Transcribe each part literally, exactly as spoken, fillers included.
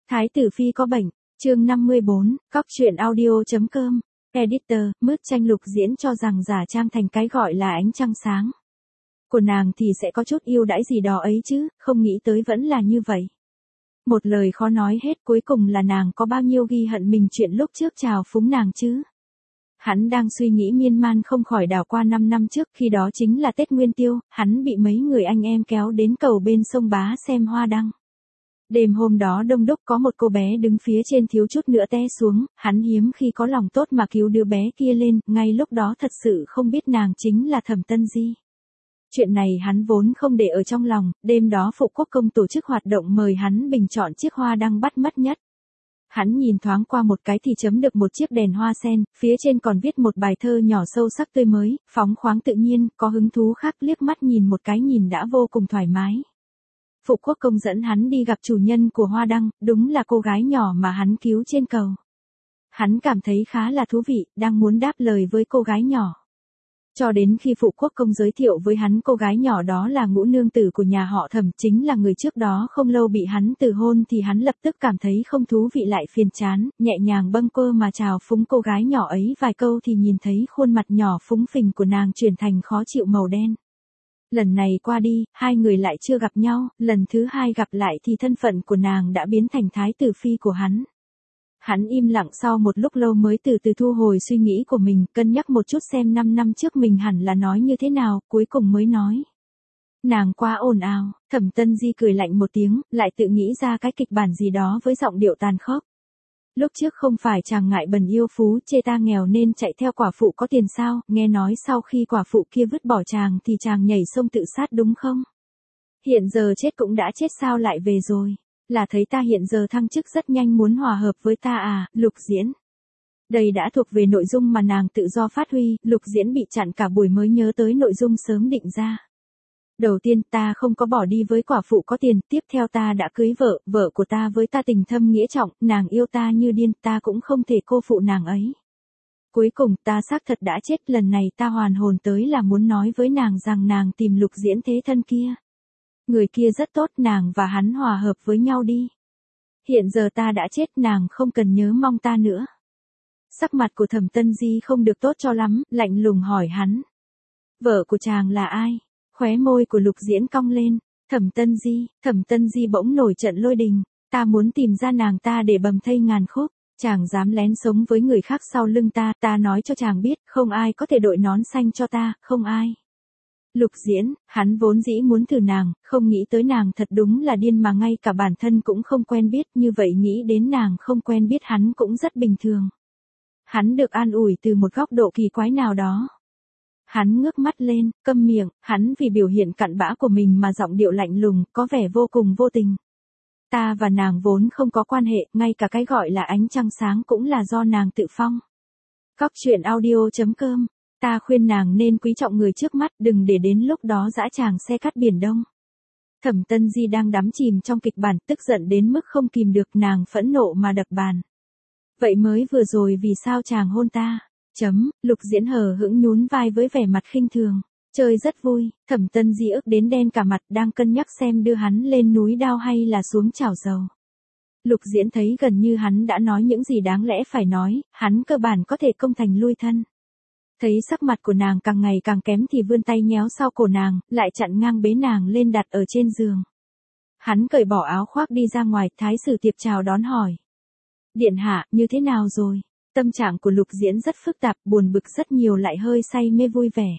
Thái tử phi có bệnh, chương năm mươi bốn, cóc truyện audio.com, editor, mướt tranh Lục Diễn cho rằng giả trang thành cái gọi là ánh trăng sáng của nàng thì sẽ có chút ưu đãi gì đó ấy chứ, không nghĩ tới vẫn là như vậy. Một lời khó nói hết, cuối cùng là nàng có bao nhiêu ghi hận mình chuyện lúc trước chào phúng nàng chứ. Hắn đang suy nghĩ miên man không khỏi đảo qua năm năm trước, khi đó chính là Tết Nguyên Tiêu, hắn bị mấy người anh em kéo đến cầu bên sông Bá xem hoa đăng. Đêm hôm đó đông đúc, có một cô bé đứng phía trên thiếu chút nữa té xuống, hắn hiếm khi có lòng tốt mà cứu đứa bé kia lên, ngay lúc đó thật sự không biết nàng chính là Thẩm Tân Di. Chuyện này hắn vốn không để ở trong lòng, đêm đó Phụ Quốc Công tổ chức hoạt động mời hắn bình chọn chiếc hoa đăng bắt mắt nhất. Hắn nhìn thoáng qua một cái thì chấm được một chiếc đèn hoa sen, phía trên còn viết một bài thơ nhỏ sâu sắc tươi mới, phóng khoáng tự nhiên, có hứng thú khác, liếc mắt nhìn một cái nhìn đã vô cùng thoải mái. Phụ Quốc Công dẫn hắn đi gặp chủ nhân của hoa đăng, đúng là cô gái nhỏ mà hắn cứu trên cầu. Hắn cảm thấy khá là thú vị, đang muốn đáp lời với cô gái nhỏ. Cho đến khi Phụ Quốc Công giới thiệu với hắn cô gái nhỏ đó là ngũ nương tử của nhà họ Thẩm, chính là người trước đó không lâu bị hắn từ hôn, thì hắn lập tức cảm thấy không thú vị lại phiền chán, nhẹ nhàng bâng quơ mà chào phúng cô gái nhỏ ấy vài câu thì nhìn thấy khuôn mặt nhỏ phúng phình của nàng chuyển thành khó chịu màu đen. Lần này qua đi, hai người lại chưa gặp nhau, lần thứ hai gặp lại thì thân phận của nàng đã biến thành thái tử phi của hắn. Hắn im lặng sau một lúc lâu mới từ từ thu hồi suy nghĩ của mình, cân nhắc một chút xem năm năm trước mình hẳn là nói như thế nào, cuối cùng mới nói. Nàng quá ồn ào. Thẩm Tân Di cười lạnh một tiếng, lại tự nghĩ ra cái kịch bản gì đó với giọng điệu tàn khốc. Lúc trước không phải chàng ngại bần yêu phú chê ta nghèo nên chạy theo quả phụ có tiền sao, nghe nói sau khi quả phụ kia vứt bỏ chàng thì chàng nhảy sông tự sát đúng không? Hiện giờ chết cũng đã chết sao lại về rồi? Là thấy ta hiện giờ thăng chức rất nhanh muốn hòa hợp với ta à, Lục Diễn. Đây đã thuộc về nội dung mà nàng tự do phát huy, Lục Diễn bị chặn cả buổi mới nhớ tới nội dung sớm định ra. Đầu tiên ta không có bỏ đi với quả phụ có tiền, tiếp theo ta đã cưới vợ, vợ của ta với ta tình thâm nghĩa trọng, nàng yêu ta như điên, ta cũng không thể cô phụ nàng ấy. Cuối cùng ta xác thật đã chết, lần này ta hoàn hồn tới là muốn nói với nàng rằng nàng tìm Lục Diễn thế thân kia. Người kia rất tốt, nàng và hắn hòa hợp với nhau đi. Hiện giờ ta đã chết, nàng không cần nhớ mong ta nữa. Sắc mặt của Thẩm Tân Di không được tốt cho lắm, lạnh lùng hỏi hắn. Vợ của chàng là ai? Khóe môi của Lục Diễn cong lên. Thẩm Tân Di, Thẩm Tân Di bỗng nổi trận lôi đình. Ta muốn tìm ra nàng ta để bầm thây ngàn khúc. Chàng dám lén sống với người khác sau lưng ta, ta nói cho chàng biết, không ai có thể đội nón xanh cho ta, không ai. Lục Diễn, hắn vốn dĩ muốn thử nàng, không nghĩ tới nàng thật đúng là điên mà ngay cả bản thân cũng không quen biết, như vậy nghĩ đến nàng không quen biết hắn cũng rất bình thường. Hắn được an ủi từ một góc độ kỳ quái nào đó. Hắn ngước mắt lên, câm miệng, hắn vì biểu hiện cặn bã của mình mà giọng điệu lạnh lùng, có vẻ vô cùng vô tình. Ta và nàng vốn không có quan hệ, ngay cả cái gọi là ánh trăng sáng cũng là do nàng tự phong. Cóc truyện audio.com, ta khuyên nàng nên quý trọng người trước mắt, đừng để đến lúc đó dã tràng xe cắt biển đông. Thẩm Tân Di đang đắm chìm trong kịch bản, tức giận đến mức không kìm được, nàng phẫn nộ mà đập bàn. Vậy mới vừa rồi vì sao chàng hôn ta? Chấm, Lục Diễn hờ hững nhún vai với vẻ mặt khinh thường. Chơi rất vui, Thẩm Tân Di ức đến đen cả mặt, đang cân nhắc xem đưa hắn lên núi đao hay là xuống chảo dầu. Lục Diễn thấy gần như hắn đã nói những gì đáng lẽ phải nói, hắn cơ bản có thể công thành lui thân. Thấy sắc mặt của nàng càng ngày càng kém thì vươn tay nhéo sau cổ nàng, lại chặn ngang bế nàng lên đặt ở trên giường. Hắn cởi bỏ áo khoác đi ra ngoài, Thái sử Tiệp chào đón hỏi. Điện hạ, như thế nào rồi? Tâm trạng của Lục Diễn rất phức tạp, buồn bực rất nhiều lại hơi say mê vui vẻ.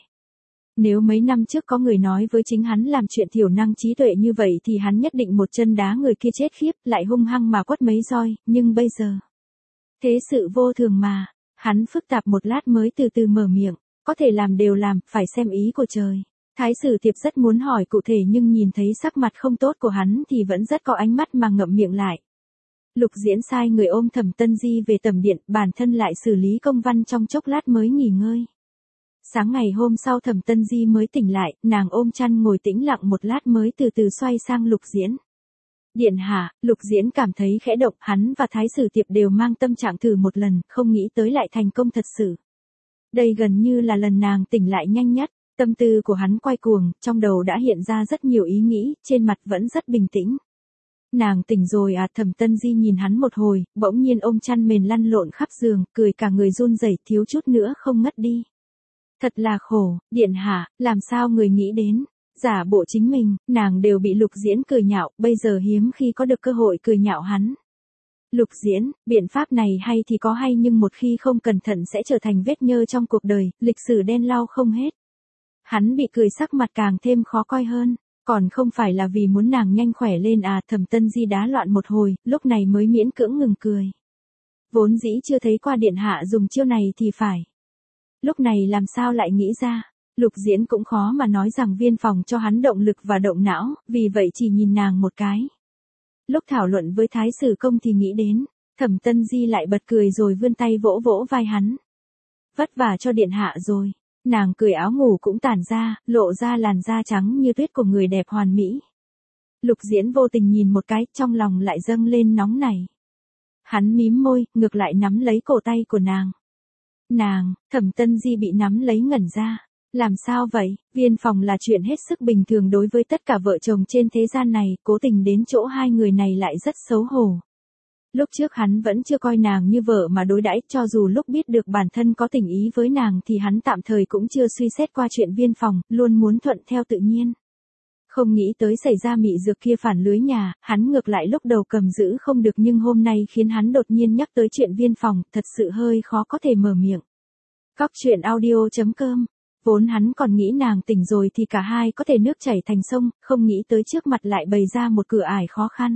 Nếu mấy năm trước có người nói với chính hắn làm chuyện thiểu năng trí tuệ như vậy thì hắn nhất định một chân đá người kia chết khiếp, lại hung hăng mà quất mấy roi, nhưng bây giờ. Thế sự vô thường mà. Hắn phức tạp một lát mới từ từ mở miệng, có thể làm đều làm, phải xem ý của trời. Thái sử Tiệp rất muốn hỏi cụ thể nhưng nhìn thấy sắc mặt không tốt của hắn thì vẫn rất có ánh mắt mà ngậm miệng lại. Lục Diễn sai người ôm Thẩm Tân Di về tầm điện, bản thân lại xử lý công văn trong chốc lát mới nghỉ ngơi. Sáng ngày hôm sau Thẩm Tân Di mới tỉnh lại, nàng ôm chăn ngồi tĩnh lặng một lát mới từ từ xoay sang Lục Diễn. Điện hạ, Lục Diễn cảm thấy khẽ động, hắn và Thái sử Tiệp đều mang tâm trạng thử một lần, không nghĩ tới lại thành công thật sự. Đây gần như là lần nàng tỉnh lại nhanh nhất, tâm tư của hắn quay cuồng, trong đầu đã hiện ra rất nhiều ý nghĩ, trên mặt vẫn rất bình tĩnh. Nàng tỉnh rồi à? Thẩm Tân Di nhìn hắn một hồi, bỗng nhiên ôm chăn mền lăn lộn khắp giường, cười cả người run rẩy, thiếu chút nữa không ngất đi. Thật là khổ, điện hạ, làm sao người nghĩ đến, giả bộ chính mình, nàng đều bị Lục Diễn cười nhạo, bây giờ hiếm khi có được cơ hội cười nhạo hắn. Lục Diễn, biện pháp này hay thì có hay nhưng một khi không cẩn thận sẽ trở thành vết nhơ trong cuộc đời, lịch sử đen lau không hết. Hắn bị cười sắc mặt càng thêm khó coi hơn, còn không phải là vì muốn nàng nhanh khỏe lên à? Thẩm Tân Di đá loạn một hồi, lúc này mới miễn cưỡng ngừng cười. Vốn dĩ chưa thấy qua điện hạ dùng chiêu này thì phải. Lúc này làm sao lại nghĩ ra, Lục Diễn cũng khó mà nói rằng Viên Phòng cho hắn động lực và động não, vì vậy chỉ nhìn nàng một cái. Lúc thảo luận với Thái Sử Công thì nghĩ đến, Thẩm Tân Di lại bật cười rồi vươn tay vỗ vỗ vai hắn. Vất vả cho điện hạ rồi. Nàng cười áo ngủ cũng tản ra, lộ ra làn da trắng như tuyết của người đẹp hoàn mỹ. Lục Diễn vô tình nhìn một cái, trong lòng lại dâng lên nóng nảy. Hắn mím môi, ngược lại nắm lấy cổ tay của nàng. Nàng, Thẩm Tân Di bị nắm lấy ngẩn ra. Làm sao vậy? Viên Phòng là chuyện hết sức bình thường đối với tất cả vợ chồng trên thế gian này, cố tình đến chỗ hai người này lại rất xấu hổ. Lúc trước hắn vẫn chưa coi nàng như vợ mà đối đãi, cho dù lúc biết được bản thân có tình ý với nàng thì hắn tạm thời cũng chưa suy xét qua chuyện Viên Phòng, luôn muốn thuận theo tự nhiên. Không nghĩ tới xảy ra mị dược kia phản lưới nhà, hắn ngược lại lúc đầu cầm giữ không được nhưng hôm nay khiến hắn đột nhiên nhắc tới chuyện Viên Phòng, thật sự hơi khó có thể mở miệng. Cóc truyện audio chấm com. Vốn hắn còn nghĩ nàng tỉnh rồi thì cả hai có thể nước chảy thành sông, không nghĩ tới trước mặt lại bày ra một cửa ải khó khăn.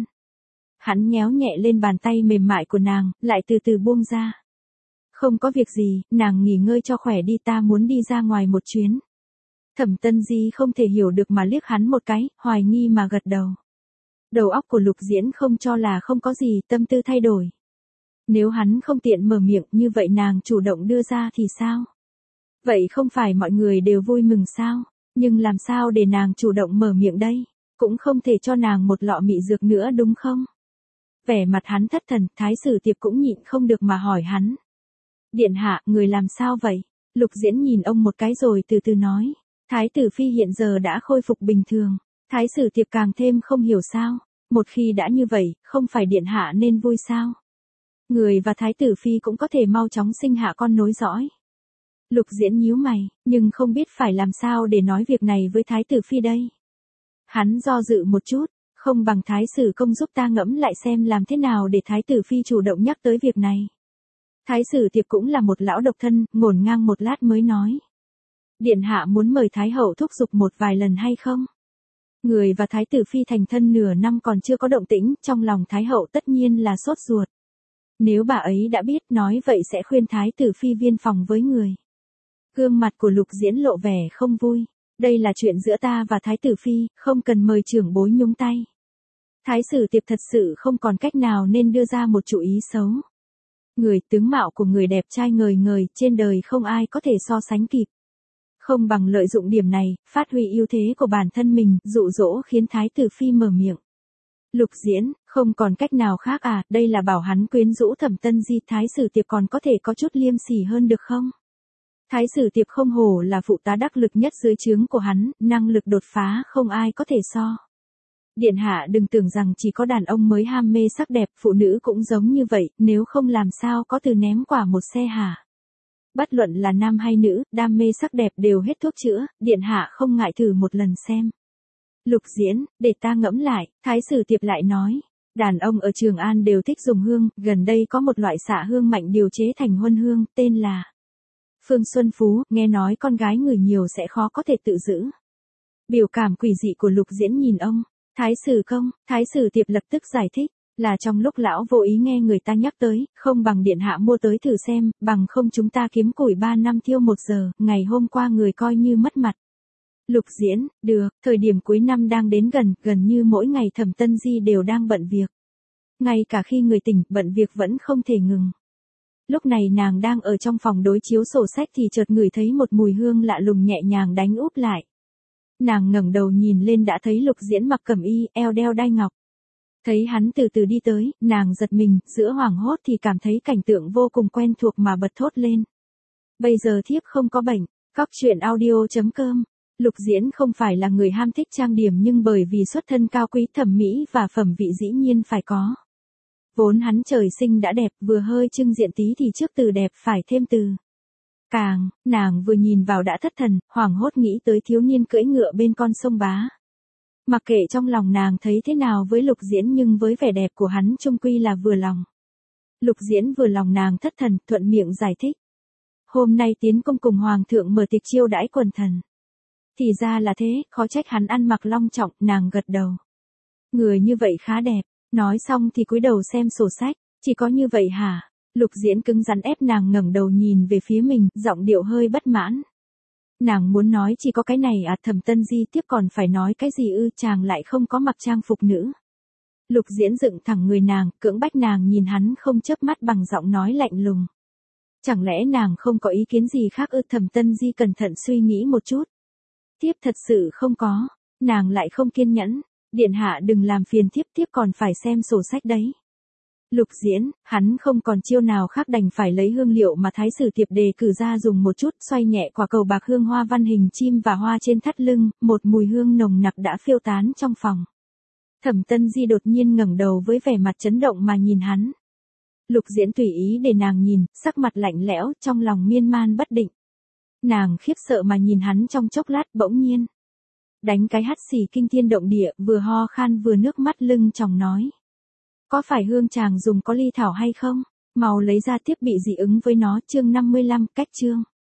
Hắn nhéo nhẹ lên bàn tay mềm mại của nàng, lại từ từ buông ra. Không có việc gì, nàng nghỉ ngơi cho khỏe đi, ta muốn đi ra ngoài một chuyến. Thẩm Tân Di không thể hiểu được mà liếc hắn một cái, hoài nghi mà gật đầu. Đầu óc của Lục Diễn không cho là không có gì, tâm tư thay đổi. Nếu hắn không tiện mở miệng như vậy nàng chủ động đưa ra thì sao? Vậy không phải mọi người đều vui mừng sao? Nhưng làm sao để nàng chủ động mở miệng đây? Cũng không thể cho nàng một lọ mị dược nữa đúng không? Vẻ mặt hắn thất thần, Thái Sử Tiệp cũng nhịn không được mà hỏi hắn. Điện hạ, người làm sao vậy? Lục Diễn nhìn ông một cái rồi từ từ nói. Thái tử phi hiện giờ đã khôi phục bình thường. Thái Sử Tiệp càng thêm không hiểu sao. Một khi đã như vậy, không phải điện hạ nên vui sao? Người và Thái tử phi cũng có thể mau chóng sinh hạ con nối dõi. Lục Diễn nhíu mày, nhưng không biết phải làm sao để nói việc này với Thái tử phi đây. Hắn do dự một chút, không bằng Thái Sử Công giúp ta ngẫm lại xem làm thế nào để Thái tử phi chủ động nhắc tới việc này. Thái Sử Tiệp cũng là một lão độc thân, ngổn ngang một lát mới nói. Điện hạ muốn mời Thái hậu thúc giục một vài lần hay không? Người và Thái tử phi thành thân nửa năm còn chưa có động tĩnh, trong lòng Thái hậu tất nhiên là sốt ruột. Nếu bà ấy đã biết nói vậy sẽ khuyên Thái tử phi Viên Phòng với người. Gương mặt của Lục Diễn lộ vẻ không vui. Đây là chuyện giữa ta và Thái tử phi, không cần mời trưởng bối nhúng tay. Thái Sử Tiệp thật sự không còn cách nào nên đưa ra một chủ ý xấu. Người tướng mạo của người đẹp trai ngời ngời, trên đời không ai có thể so sánh kịp. Không bằng lợi dụng điểm này, phát huy ưu thế của bản thân mình, dụ dỗ khiến Thái tử phi mở miệng. Lục Diễn, không còn cách nào khác à, đây là bảo hắn quyến rũ Thẩm Tân Di, Thái Sử Tiệp còn có thể có chút liêm sỉ hơn được không? Thái Sử Tiệp không hổ là phụ tá đắc lực nhất dưới trướng của hắn, năng lực đột phá không ai có thể so. Điện hạ đừng tưởng rằng chỉ có đàn ông mới ham mê sắc đẹp, phụ nữ cũng giống như vậy, nếu không làm sao có từ ném quả một xe hả? Bất luận là nam hay nữ, đam mê sắc đẹp đều hết thuốc chữa, điện hạ không ngại thử một lần xem. Lục Diễn, để ta ngẫm lại, Thái Sử Tiệp lại nói. Đàn ông ở Trường An đều thích dùng hương, gần đây có một loại xạ hương mạnh điều chế thành huân hương, tên là Phương Xuân Phú, nghe nói con gái người nhiều sẽ khó có thể tự giữ. Biểu cảm quỷ dị của Lục Diễn nhìn ông. Thái Sử Công, Thái Sử Tiệp lập tức giải thích, là trong lúc lão vô ý nghe người ta nhắc tới, không bằng điện hạ mua tới thử xem, bằng không chúng ta kiếm củi ba năm thiêu một giờ, ngày hôm qua người coi như mất mặt. Lục Diễn, được, thời điểm cuối năm đang đến gần, gần như mỗi ngày Thẩm Tân Di đều đang bận việc. Ngay cả khi người tỉnh, bận việc vẫn không thể ngừng. Lúc này nàng đang ở trong phòng đối chiếu sổ sách thì chợt ngửi thấy một mùi hương lạ lùng nhẹ nhàng đánh úp lại. Nàng ngẩng đầu nhìn lên đã thấy Lục Diễn mặc cẩm y, eo đeo đai ngọc. Thấy hắn từ từ đi tới, nàng giật mình, giữa hoảng hốt thì cảm thấy cảnh tượng vô cùng quen thuộc mà bật thốt lên. Bây giờ thiếp không có bệnh, cóc truyện audio chấm com Lục Diễn không phải là người ham thích trang điểm nhưng bởi vì xuất thân cao quý thẩm mỹ và phẩm vị dĩ nhiên phải có. Vốn hắn trời sinh đã đẹp, vừa hơi trưng diện tí thì trước từ đẹp phải thêm từ càng, nàng vừa nhìn vào đã thất thần, hoảng hốt nghĩ tới thiếu niên cưỡi ngựa bên con sông Bá. Mặc kệ trong lòng nàng thấy thế nào với Lục Diễn nhưng với vẻ đẹp của hắn chung quy là vừa lòng. Lục Diễn vừa lòng nàng thất thần, thuận miệng giải thích. Hôm nay tiến công cùng hoàng thượng mở tiệc chiêu đãi quần thần. Thì ra là thế, khó trách hắn ăn mặc long trọng, nàng gật đầu. Người như vậy khá đẹp, nói xong thì cúi đầu xem sổ sách, chỉ có như vậy hả? Lục Diễn cứng rắn ép nàng ngẩng đầu nhìn về phía mình, giọng điệu hơi bất mãn. Nàng muốn nói chỉ có cái này à, Thẩm Tân Di tiếp còn phải nói cái gì ư, chàng lại không có mặc trang phục nữ. Lục Diễn dựng thẳng người nàng, cưỡng bách nàng nhìn hắn không chớp mắt bằng giọng nói lạnh lùng. Chẳng lẽ nàng không có ý kiến gì khác ư? Thẩm Tân Di cẩn thận suy nghĩ một chút. Tiếp thật sự không có, nàng lại không kiên nhẫn, điện hạ đừng làm phiền tiếp tiếp còn phải xem sổ sách đấy. Lục Diễn, hắn không còn chiêu nào khác đành phải lấy hương liệu mà thái sử tiệp đề cử ra dùng một chút, xoay nhẹ quả cầu bạc hương hoa văn hình chim và hoa trên thắt lưng, một mùi hương nồng nặc đã phiêu tán trong phòng. Thẩm Tân Di đột nhiên ngẩng đầu với vẻ mặt chấn động mà nhìn hắn. Lục Diễn tùy ý để nàng nhìn, sắc mặt lạnh lẽo, trong lòng miên man bất định. Nàng khiếp sợ mà nhìn hắn trong chốc lát, bỗng nhiên đánh cái hắt xì kinh thiên động địa, vừa ho khan vừa nước mắt lưng tròng nói. Có phải hương chàng dùng có ly thảo hay không? Mau lấy ra thiết bị dị ứng với nó. Chương năm mươi lăm, cách chương.